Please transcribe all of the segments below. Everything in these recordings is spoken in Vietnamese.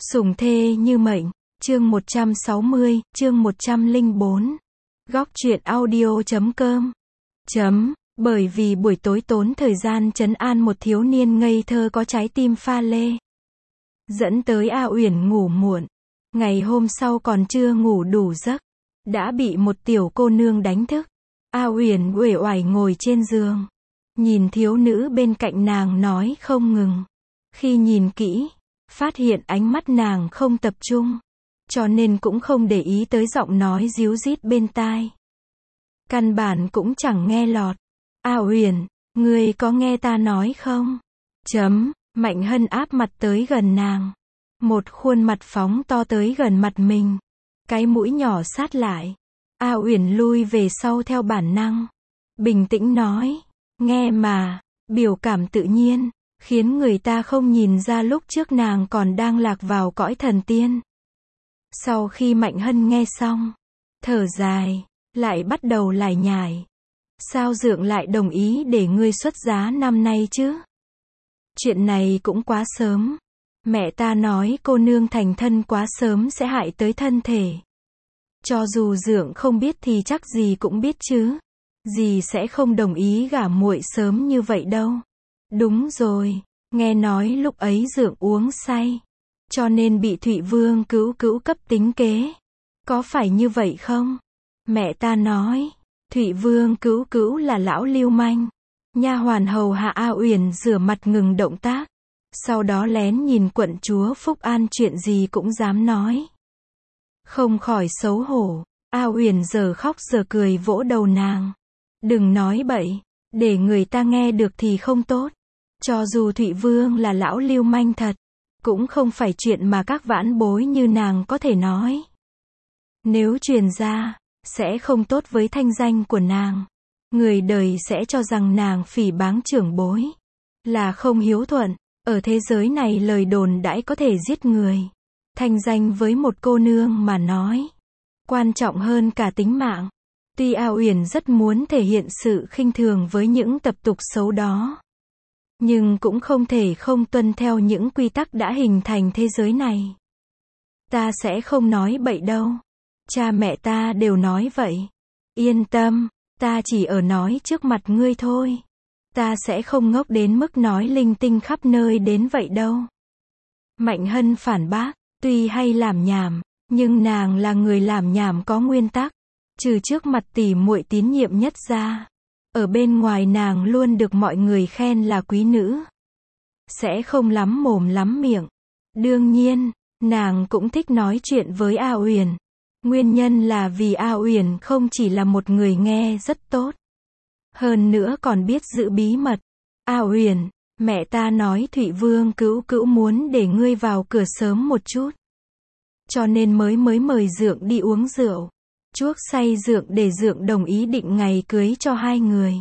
Sủng thê như mệnh, chương 160, chương 104. Góc truyện audio.com. Bởi vì buổi tối tốn thời gian trấn an một thiếu niên ngây thơ có trái tim pha lê. Dẫn tới A Uyển ngủ muộn. Ngày hôm sau còn chưa ngủ đủ giấc, đã bị một tiểu cô nương đánh thức. A Uyển uể oải ngồi trên giường, nhìn thiếu nữ bên cạnh nàng nói không ngừng. Khi nhìn kỹ, phát hiện ánh mắt nàng không tập trung, cho nên cũng không để ý tới giọng nói ríu rít bên tai. Căn bản cũng chẳng nghe lọt. A Uyển, ngươi có nghe ta nói không? Mạnh Hân áp mặt tới gần nàng. Một khuôn mặt phóng to tới gần mặt mình. Cái mũi nhỏ sát lại. A Uyển lui về sau theo bản năng. Bình tĩnh nói, nghe mà, biểu cảm tự nhiên, khiến người ta không nhìn ra lúc trước nàng còn đang lạc vào cõi thần tiên. Sau khi Mạnh Hân nghe xong, thở dài, lại bắt đầu lải nhải. Sao Dượng lại đồng ý để ngươi xuất giá năm nay chứ? Chuyện này cũng quá sớm. Mẹ ta nói cô nương thành thân quá sớm sẽ hại tới thân thể. Cho dù Dượng không biết thì chắc dì cũng biết chứ. Dì sẽ không đồng ý gả muội sớm như vậy đâu. Đúng rồi, nghe nói lúc ấy Dượng uống say, cho nên bị Thụy Vương cứu cấp tính kế. Có phải như vậy không? Mẹ ta nói, Thụy Vương cứu là lão lưu manh. Nha hoàn hầu hạ A Uyển rửa mặt ngừng động tác. Sau đó lén nhìn quận chúa Phúc An chuyện gì cũng dám nói. Không khỏi xấu hổ. A Uyển giờ khóc giờ cười vỗ đầu nàng. Đừng nói bậy, để người ta nghe được thì không tốt. Cho dù Thụy Vương là lão lưu manh thật, cũng không phải chuyện mà các vãn bối như nàng có thể nói. Nếu truyền ra, sẽ không tốt với thanh danh của nàng. Người đời sẽ cho rằng nàng phỉ báng trưởng bối, là không hiếu thuận. Ở thế giới này lời đồn đãi có thể giết người. Thanh danh với một cô nương mà nói, quan trọng hơn cả tính mạng. Tuy A Uyển rất muốn thể hiện sự khinh thường với những tập tục xấu đó, nhưng cũng không thể không tuân theo những quy tắc đã hình thành thế giới này. Ta sẽ không nói bậy đâu. Cha mẹ ta đều nói vậy. Yên tâm, ta chỉ ở nói trước mặt ngươi thôi. Ta sẽ không ngốc đến mức nói linh tinh khắp nơi đến vậy đâu. Mạnh Hân phản bác, tuy hay làm nhảm, nhưng nàng là người làm nhảm có nguyên tắc. Trừ trước mặt tỷ muội tín nhiệm nhất ra, ở bên ngoài nàng luôn được mọi người khen là quý nữ. Sẽ không lắm mồm lắm miệng. Đương nhiên, nàng cũng thích nói chuyện với A Uyển. Nguyên nhân là vì A Uyển không chỉ là một người nghe rất tốt, hơn nữa còn biết giữ bí mật. A Uyển, mẹ ta nói Thụy Vương cứu muốn để ngươi vào cửa sớm một chút, cho nên mới mời Dượng đi uống rượu, chuốc say Dượng để Dượng đồng ý định ngày cưới cho hai người.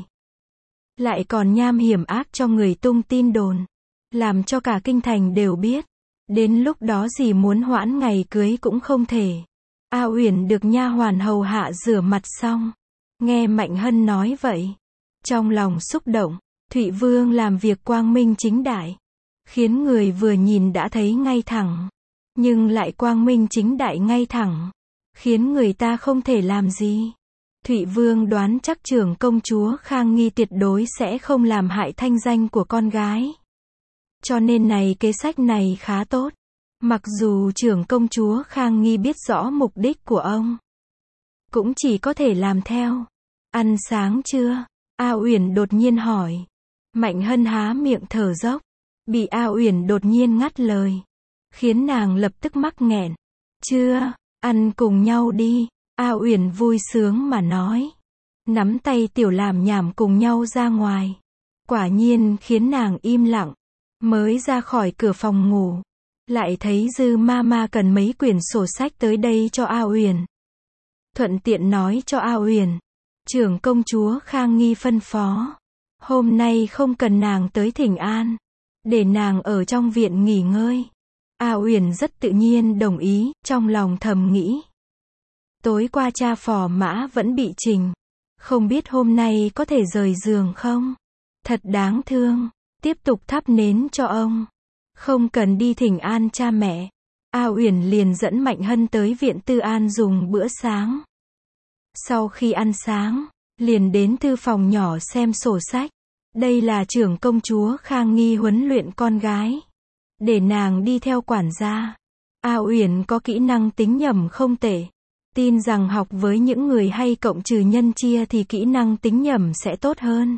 Lại còn nham hiểm ác cho người tung tin đồn, làm cho cả kinh thành đều biết. Đến lúc đó dì muốn hoãn ngày cưới cũng không thể. A Uyển được nha hoàn hầu hạ rửa mặt xong, nghe Mạnh Hân nói vậy, trong lòng xúc động. Thụy Vương làm việc quang minh chính đại, khiến người vừa nhìn đã thấy ngay thẳng, nhưng lại quang minh chính đại ngay thẳng, khiến người ta không thể làm gì. Thụy Vương đoán chắc trưởng công chúa Khang Nghi tuyệt đối sẽ không làm hại thanh danh của con gái. Cho nên kế sách này khá tốt. Mặc dù trưởng công chúa Khang Nghi biết rõ mục đích của ông, cũng chỉ có thể làm theo. Ăn sáng chưa? A Uyển đột nhiên hỏi. Mạnh Hân há miệng thở dốc, bị A Uyển đột nhiên ngắt lời, khiến nàng lập tức mắc nghẹn. Chưa, ăn cùng nhau đi. A Uyển vui sướng mà nói, nắm tay tiểu làm nhảm cùng nhau ra ngoài. Quả nhiên khiến nàng im lặng. Mới ra khỏi cửa phòng ngủ, lại thấy Dư Mama cần mấy quyển sổ sách tới đây cho A Uyển. Thuận tiện nói cho A Uyển, trưởng công chúa Khang Nghi phân phó, hôm nay không cần nàng tới thỉnh an, để nàng ở trong viện nghỉ ngơi. A Uyển rất tự nhiên đồng ý, trong lòng thầm nghĩ. Tối qua cha phò mã vẫn bị trình, không biết hôm nay có thể rời giường không? Thật đáng thương, tiếp tục thắp nến cho ông. Không cần đi thỉnh an cha mẹ. A Uyển liền dẫn Mạnh Hân tới viện Tư An dùng bữa sáng. Sau khi ăn sáng, liền đến thư phòng nhỏ xem sổ sách. Đây là trưởng công chúa Khang Nghi huấn luyện con gái, để nàng đi theo quản gia. A Uyển có kỹ năng tính nhẩm không tệ. Tin rằng học với những người hay cộng trừ nhân chia thì kỹ năng tính nhẩm sẽ tốt hơn.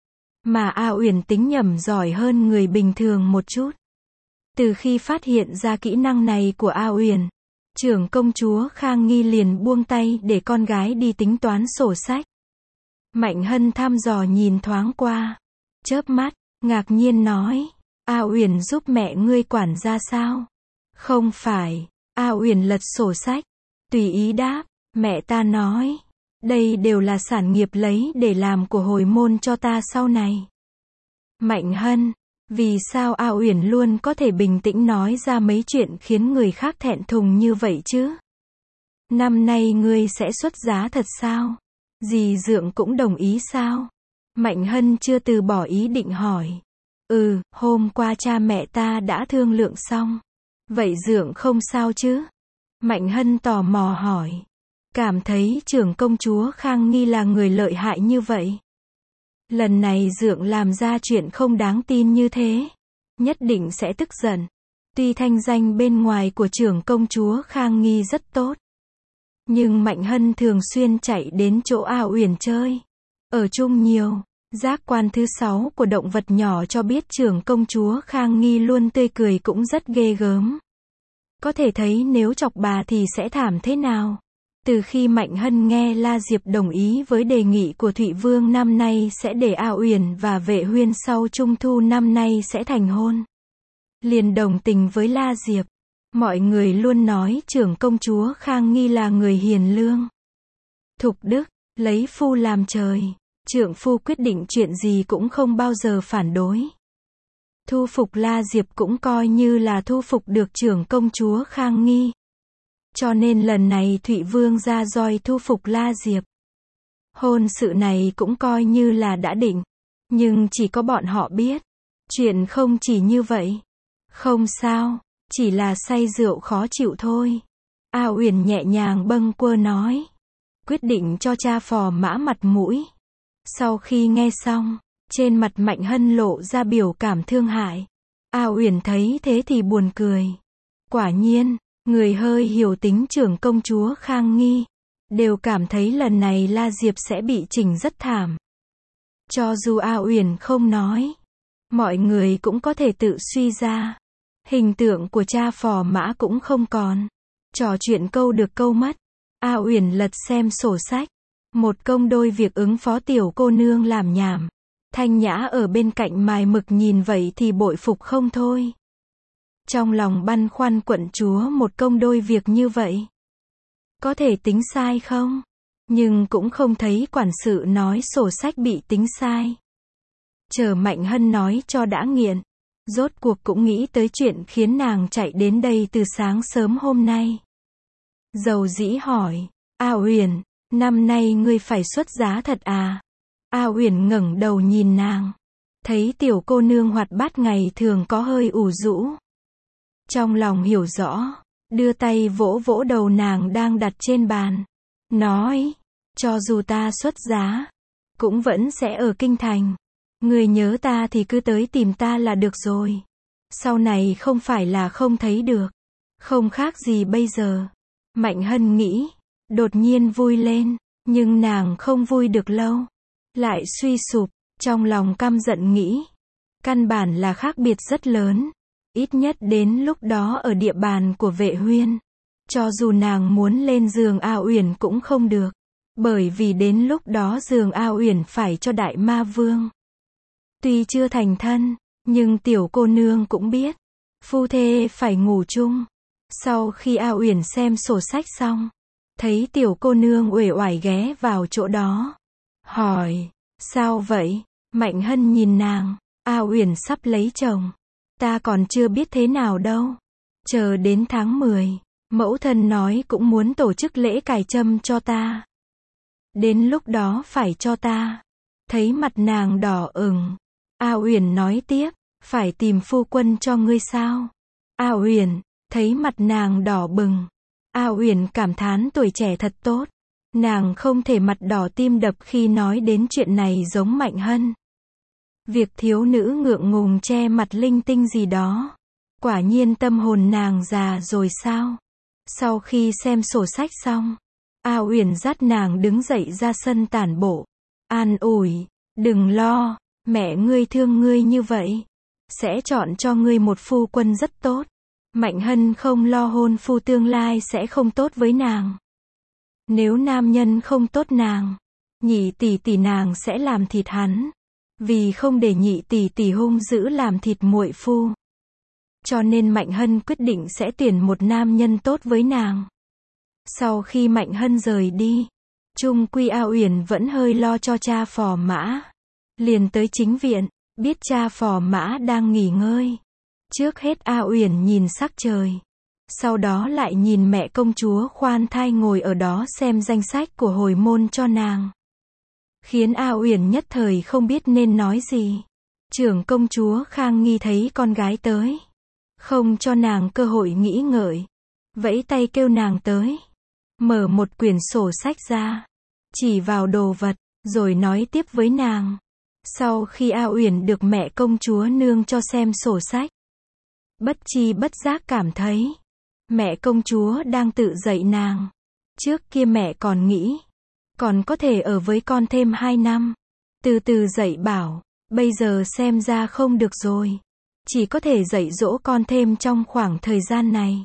Mà A Uyển tính nhẩm giỏi hơn người bình thường một chút. Từ khi phát hiện ra kỹ năng này của A Uyển, trưởng công chúa Khang Nghi liền buông tay để con gái đi tính toán sổ sách. Mạnh Hân thăm dò nhìn thoáng qua, chớp mắt, ngạc nhiên nói, A Uyển giúp mẹ ngươi quản gia sao? Không phải. A Uyển lật sổ sách, tùy ý đáp, mẹ ta nói, đây đều là sản nghiệp lấy để làm của hồi môn cho ta sau này. Mạnh Hân, vì sao A Uyển luôn có thể bình tĩnh nói ra mấy chuyện khiến người khác thẹn thùng như vậy chứ? Năm nay ngươi sẽ xuất giá thật sao? Dì Dượng cũng đồng ý sao? Mạnh Hân chưa từ bỏ ý định hỏi. Hôm qua cha mẹ ta đã thương lượng xong. Vậy Dượng không sao chứ? Mạnh Hân tò mò hỏi. Cảm thấy trưởng công chúa Khang Nghi là người lợi hại như vậy. Lần này Dượng làm ra chuyện không đáng tin như thế, nhất định sẽ tức giận. Tuy thanh danh bên ngoài của trưởng công chúa Khang Nghi rất tốt, nhưng Mạnh Hân thường xuyên chạy đến chỗ A Uyển chơi, ở chung nhiều. Giác quan thứ 6 của động vật nhỏ cho biết trưởng công chúa Khang Nghi luôn tươi cười cũng rất ghê gớm. Có thể thấy nếu chọc bà thì sẽ thảm thế nào. Từ khi Mạnh Hân nghe La Diệp đồng ý với đề nghị của Thụy Vương năm nay sẽ để A Uyển và Vệ Huyên sau Trung thu năm nay sẽ thành hôn, liền đồng tình với La Diệp. Mọi người luôn nói trưởng công chúa Khang Nghi là người hiền lương, thục đức, lấy phu làm trời. Trượng phu quyết định chuyện gì cũng không bao giờ phản đối. Thu phục La Diệp cũng coi như là thu phục được trưởng công chúa Khang Nghi. Cho nên lần này Thụy Vương ra roi thu phục La Diệp. Hôn sự này cũng coi như là đã định. Nhưng chỉ có bọn họ biết. Chuyện không chỉ như vậy. Không sao, chỉ là say rượu khó chịu thôi. A Uyển nhẹ nhàng bâng quơ nói. Quyết định cho cha Phò Mã mặt mũi. Sau khi nghe xong, trên mặt Mạnh Hân lộ ra biểu cảm thương hại. A Uyển thấy thế thì buồn cười. Quả nhiên, người hơi hiểu tính trưởng công chúa Khang Nghi, đều cảm thấy lần này La Diệp sẽ bị chỉnh rất thảm. Cho dù A Uyển không nói, mọi người cũng có thể tự suy ra. Hình tượng của cha Phò Mã cũng không còn. Trò chuyện câu được câu mất. A Uyển lật xem sổ sách. Một công đôi việc ứng phó tiểu cô nương làm nhảm. Thanh Nhã ở bên cạnh mài mực nhìn vậy thì bội phục không thôi. Trong lòng băn khoăn quận chúa một công đôi việc như vậy. Có thể tính sai không? Nhưng cũng không thấy quản sự nói sổ sách bị tính sai. Chờ Mạnh Hân nói cho đã nghiện. Rốt cuộc cũng nghĩ tới chuyện khiến nàng chạy đến đây từ sáng sớm hôm nay. Dầu dĩ hỏi. A Uyển, năm nay ngươi phải xuất giá thật à? A Uyển ngẩng đầu nhìn nàng. Thấy tiểu cô nương hoạt bát ngày thường có hơi ủ rũ. Trong lòng hiểu rõ. Đưa tay vỗ vỗ đầu nàng đang đặt trên bàn. Nói. Cho dù ta xuất giá, cũng vẫn sẽ ở kinh thành. Ngươi nhớ ta thì cứ tới tìm ta là được rồi. Sau này không phải là không thấy được. Không khác gì bây giờ. Mạnh Hân nghĩ. Đột nhiên vui lên. Nhưng nàng không vui được lâu. Lại suy sụp. Trong lòng căm giận nghĩ. Căn bản là khác biệt rất lớn. Ít nhất đến lúc đó ở địa bàn của Vệ Huyên. Cho dù nàng muốn lên giường A Uyển cũng không được. Bởi vì đến lúc đó giường A Uyển phải cho Đại Ma Vương. Tuy chưa thành thân, nhưng tiểu cô nương cũng biết. Phu thê phải ngủ chung. Sau khi A Uyển xem sổ sách xong. Thấy tiểu cô nương uể oải ghé vào chỗ đó. Hỏi, sao vậy? Mạnh Hân nhìn nàng. A Uyển sắp lấy chồng. Ta còn chưa biết thế nào đâu. Chờ đến tháng 10, mẫu thân nói cũng muốn tổ chức lễ cài trâm cho ta. Đến lúc đó phải cho ta. Thấy mặt nàng đỏ ửng. A Uyển nói tiếp, phải tìm phu quân cho ngươi sao? A Uyển, Thấy mặt nàng đỏ bừng, A Uyển cảm thán tuổi trẻ thật tốt. Nàng không thể mặt đỏ tim đập khi nói đến chuyện này giống Mạnh Hân. Việc thiếu nữ ngượng ngùng che mặt linh tinh gì đó. Quả nhiên tâm hồn nàng già rồi sao? Sau khi xem sổ sách xong, A Uyển dắt nàng đứng dậy ra sân tản bộ. An ủi, đừng lo, mẹ ngươi thương ngươi như vậy. Sẽ chọn cho ngươi một phu quân rất tốt. Mạnh Hân không lo hôn phu tương lai sẽ không tốt với nàng. Nếu nam nhân không tốt nàng, nhị tỷ tỷ nàng sẽ làm thịt hắn. Vì không để nhị tỷ tỷ hung dữ làm thịt muội phu. Cho nên Mạnh Hân quyết định sẽ tuyển một nam nhân tốt với nàng. Sau khi Mạnh Hân rời đi, chung quy A Uyển vẫn hơi lo cho cha Phò Mã. Liền tới chính viện, biết cha Phò Mã đang nghỉ ngơi. Trước hết A Uyển nhìn sắc trời. Sau đó lại nhìn mẹ công chúa khoan thai ngồi ở đó xem danh sách của hồi môn cho nàng. Khiến A Uyển nhất thời không biết nên nói gì. Trưởng công chúa Khang Nghi thấy con gái tới, không cho nàng cơ hội nghĩ ngợi, vẫy tay kêu nàng tới. Mở một quyển sổ sách ra, chỉ vào đồ vật, rồi nói tiếp với nàng. Sau khi A Uyển được mẹ công chúa nương cho xem sổ sách, bất chi bất giác cảm thấy mẹ công chúa đang tự dạy nàng. Trước kia mẹ còn nghĩ còn có thể ở với con thêm 2 năm, từ từ dạy bảo, bây giờ xem ra không được rồi. Chỉ có thể dạy dỗ con thêm trong khoảng thời gian này.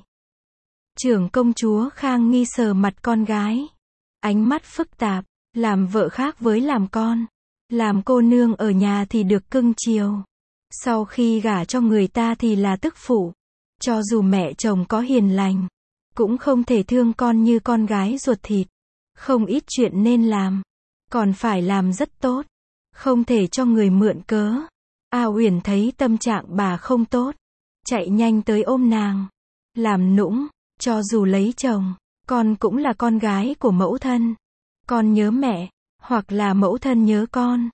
Trưởng công chúa Khang Nghi sờ mặt con gái. Ánh mắt phức tạp, làm vợ khác với làm con. Làm cô nương ở nhà thì được cưng chiều. Sau khi gả cho người ta thì là tức phụ. Cho dù mẹ chồng có hiền lành, cũng không thể thương con như con gái ruột thịt. Không ít chuyện nên làm, còn phải làm rất tốt. Không thể cho người mượn cớ. A Uyển thấy tâm trạng bà không tốt, chạy nhanh tới ôm nàng. Làm nũng, cho dù lấy chồng, con cũng là con gái của mẫu thân. Con nhớ mẹ, hoặc là mẫu thân nhớ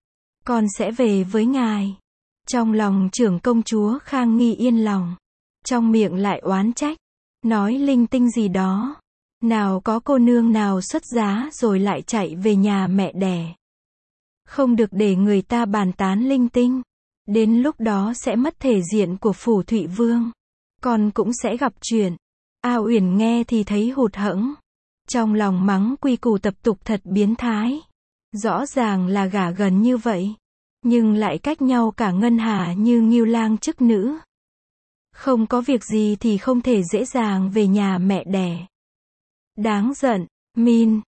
con sẽ về với ngài. Trong lòng trưởng công chúa Khang Nghi yên lòng, trong miệng lại oán trách, nói linh tinh gì đó. Nào có cô nương nào xuất giá rồi lại chạy về nhà mẹ đẻ. Không được để người ta bàn tán linh tinh. Đến lúc đó sẽ mất thể diện của phủ Thụy Vương. Con cũng sẽ gặp chuyện. A Uyển nghe thì thấy hụt hẫng. Trong lòng mắng quy củ tập tục thật biến thái. Rõ ràng là gả gần như vậy, nhưng lại cách nhau cả ngân hà như ngưu lang chức nữ. Không có việc gì thì không thể dễ dàng về nhà mẹ đẻ. Đáng giận, min,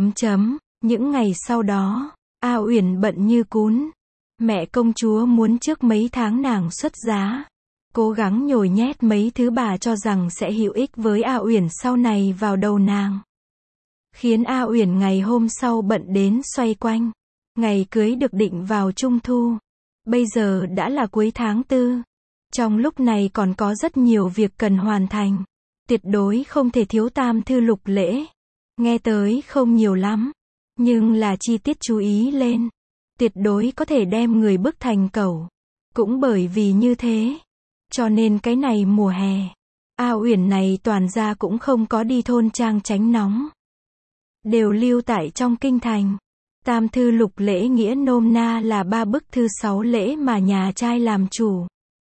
Những ngày sau đó, A Uyển bận như cún. Mẹ công chúa muốn trước mấy tháng nàng xuất giá. Cố gắng nhồi nhét mấy thứ bà cho rằng sẽ hữu ích với A Uyển sau này vào đầu nàng. Khiến A Uyển ngày hôm sau bận đến xoay quanh. Ngày cưới được định vào Trung Thu. Bây giờ đã là cuối tháng 4. Trong lúc này còn có rất nhiều việc cần hoàn thành. Tuyệt đối không thể thiếu tam thư lục lễ. Nghe tới không nhiều lắm, nhưng là chi tiết chú ý lên. Tuyệt đối có thể đem người bức thành cẩu. Cũng bởi vì như thế, cho nên cái này mùa hè, A Uyển này toàn ra cũng không có đi thôn trang tránh nóng. Đều lưu tại trong kinh thành. Tam thư lục lễ nghĩa nôm na là 3 bức thư 6 lễ mà nhà trai làm chủ.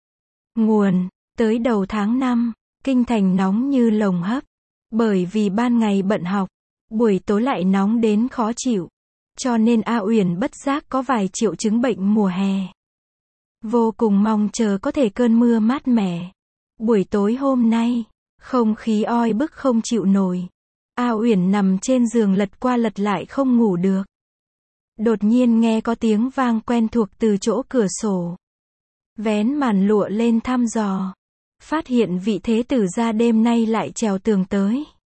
Nguồn, tới đầu tháng 5, kinh thành nóng như lồng hấp. Bởi vì ban ngày bận học, buổi tối lại nóng đến khó chịu. Cho nên A Uyển bất giác có vài triệu chứng bệnh mùa hè. Vô cùng mong chờ có thể cơn mưa mát mẻ. Buổi tối hôm nay, không khí oi bức không chịu nổi. A Uyển nằm trên giường lật qua lật lại không ngủ được. Đột nhiên nghe có tiếng vang quen thuộc từ chỗ cửa sổ. Vén màn lụa lên thăm dò. Phát hiện vị thế tử gia đêm nay lại trèo tường tới.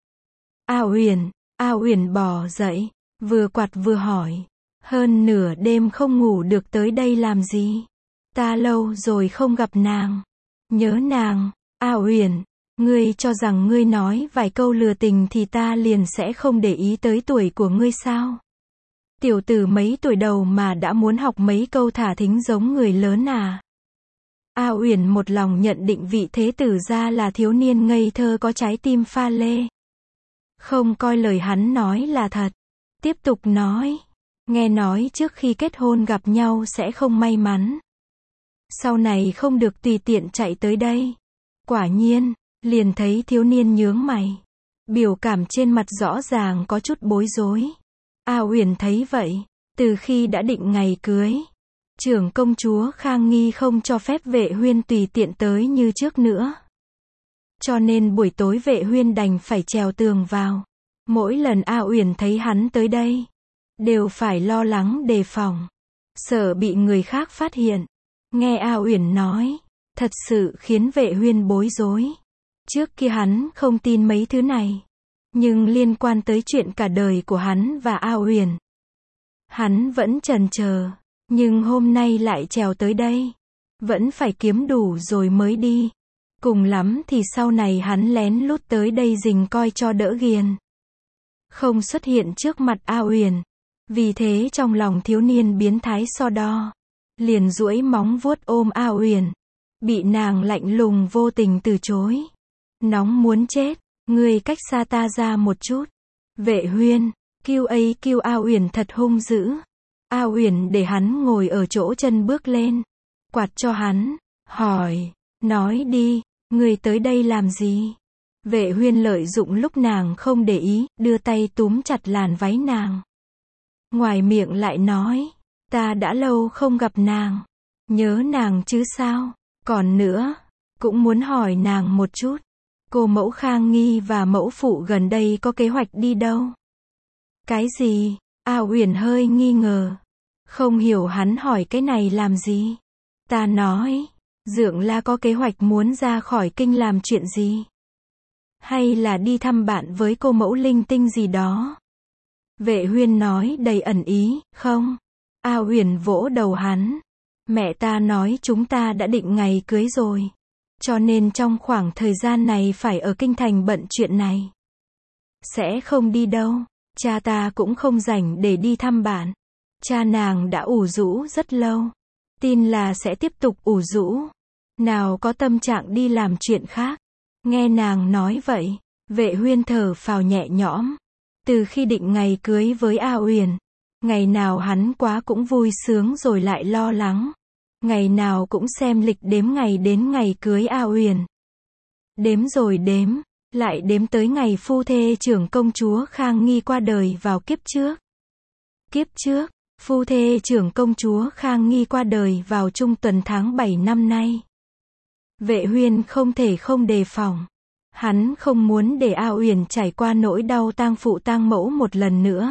A Uyển bò dậy, vừa quạt vừa hỏi. Hơn nửa đêm không ngủ được tới đây làm gì? Ta lâu rồi không gặp nàng. Nhớ nàng. A Uyển, ngươi cho rằng ngươi nói vài câu lừa tình thì ta liền sẽ không để ý tới tuổi của ngươi sao? Tiểu tử mấy tuổi đầu mà đã muốn học mấy câu thả thính giống người lớn à? A Uyển một lòng nhận định vị thế tử gia là thiếu niên ngây thơ có trái tim pha lê. Không coi lời hắn nói là thật. Tiếp tục nói. Nghe nói trước khi kết hôn gặp nhau sẽ không may mắn. Sau này không được tùy tiện chạy tới đây. Quả nhiên, liền thấy thiếu niên nhướng mày. Biểu cảm trên mặt rõ ràng có chút bối rối. A Uyển thấy vậy, từ khi đã định ngày cưới, trưởng công chúa Khang Nghi không cho phép Vệ Huyên tùy tiện tới như trước nữa. Cho nên buổi tối Vệ Huyên đành phải trèo tường vào. Mỗi lần A Uyển thấy hắn tới đây, đều phải lo lắng đề phòng, sợ bị người khác phát hiện. Nghe A Uyển nói, thật sự khiến Vệ Huyên bối rối. Trước kia hắn không tin mấy thứ này, nhưng liên quan tới chuyện cả đời của hắn và A Uyển, hắn vẫn chần chờ, nhưng hôm nay lại trèo tới đây, vẫn phải kiếm đủ rồi mới đi. Cùng lắm thì sau này hắn lén lút tới đây rình coi cho đỡ ghiền, không xuất hiện trước mặt A Uyển. Vì thế trong lòng thiếu niên biến thái so đo, liền duỗi móng vuốt ôm A Uyển, bị nàng lạnh lùng vô tình từ chối. Nóng muốn chết, ngươi cách xa ta ra một chút. Vệ Huyên, kêu A Uyển thật hung dữ. A Uyển để hắn ngồi ở chỗ chân bước lên, quạt cho hắn, hỏi, nói đi, ngươi tới đây làm gì? Vệ Huyên lợi dụng lúc nàng không để ý, đưa tay túm chặt làn váy nàng. Ngoài miệng lại nói, ta đã lâu không gặp nàng, nhớ nàng chứ sao? Còn nữa, cũng muốn hỏi nàng một chút, cô mẫu Khang Nghi và mẫu phụ gần đây có kế hoạch đi đâu? Cái gì? A Uyển hơi nghi ngờ, không hiểu hắn hỏi cái này làm gì. Ta nói, Dượng La có kế hoạch muốn ra khỏi kinh làm chuyện gì? Hay là đi thăm bạn với cô mẫu linh tinh gì đó? Vệ Huyên nói đầy ẩn ý, không. A Uyển vỗ đầu hắn. Mẹ ta nói chúng ta đã định ngày cưới rồi. Cho nên trong khoảng thời gian này phải ở kinh thành bận chuyện này. Sẽ không đi đâu. Cha ta cũng không rảnh để đi thăm bạn. Cha nàng đã ủ rũ rất lâu. Tin là sẽ tiếp tục ủ rũ. Nào có tâm trạng đi làm chuyện khác. Nghe nàng nói vậy, Vệ Huyên thở phào nhẹ nhõm. Từ khi định ngày cưới với A Uyển, ngày nào hắn quá cũng vui sướng rồi lại lo lắng. Ngày nào cũng xem lịch đếm ngày đến ngày cưới A Uyển. Đếm rồi đếm, lại đếm tới ngày phu thê trưởng công chúa Khang Nghi qua đời vào kiếp trước. Kiếp trước, phu thê trưởng công chúa Khang Nghi qua đời vào trung tuần tháng 7 năm nay. Vệ Huyên không thể không đề phòng. Hắn không muốn để A Uyển trải qua nỗi đau tang phụ tang mẫu một lần nữa.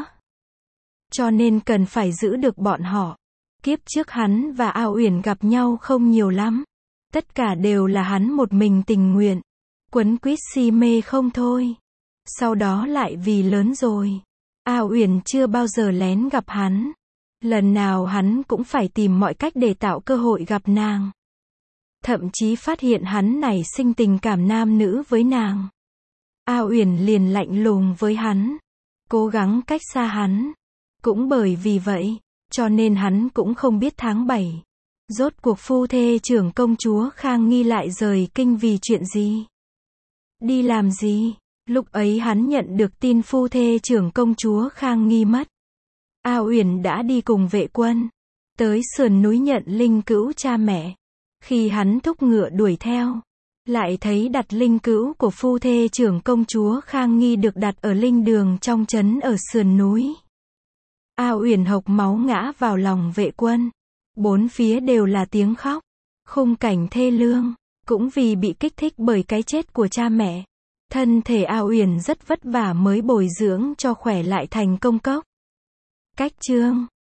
Cho nên cần phải giữ được bọn họ. Kiếp trước hắn và A Uyển gặp nhau không nhiều lắm. Tất cả đều là hắn một mình tình nguyện. Quấn quýt si mê không thôi. Sau đó lại vì lớn rồi. A Uyển chưa bao giờ lén gặp hắn. Lần nào hắn cũng phải tìm mọi cách để tạo cơ hội gặp nàng. Thậm chí phát hiện hắn nảy sinh tình cảm nam nữ với nàng. A Uyển liền lạnh lùng với hắn. Cố gắng cách xa hắn. Cũng bởi vì vậy, cho nên hắn cũng không biết tháng 7. Rốt cuộc phu thê trưởng công chúa Khang Nghi lại rời kinh vì chuyện gì? Đi làm gì? Lúc ấy hắn nhận được tin phu thê trưởng công chúa Khang Nghi mất. A Uyển đã đi cùng vệ quân. Tới sườn núi nhận linh cữu cha mẹ. Khi hắn thúc ngựa đuổi theo, lại thấy đặt linh cữu của phu thê trưởng công chúa Khang Nghi được đặt ở linh đường trong trấn ở sườn núi. A Uyển hộc máu ngã vào lòng vệ quân. Bốn phía đều là tiếng khóc. Khung cảnh thê lương. Cũng vì bị kích thích bởi cái chết của cha mẹ. Thân thể A Uyển rất vất vả mới bồi dưỡng cho khỏe lại thành công cốc. Cách chương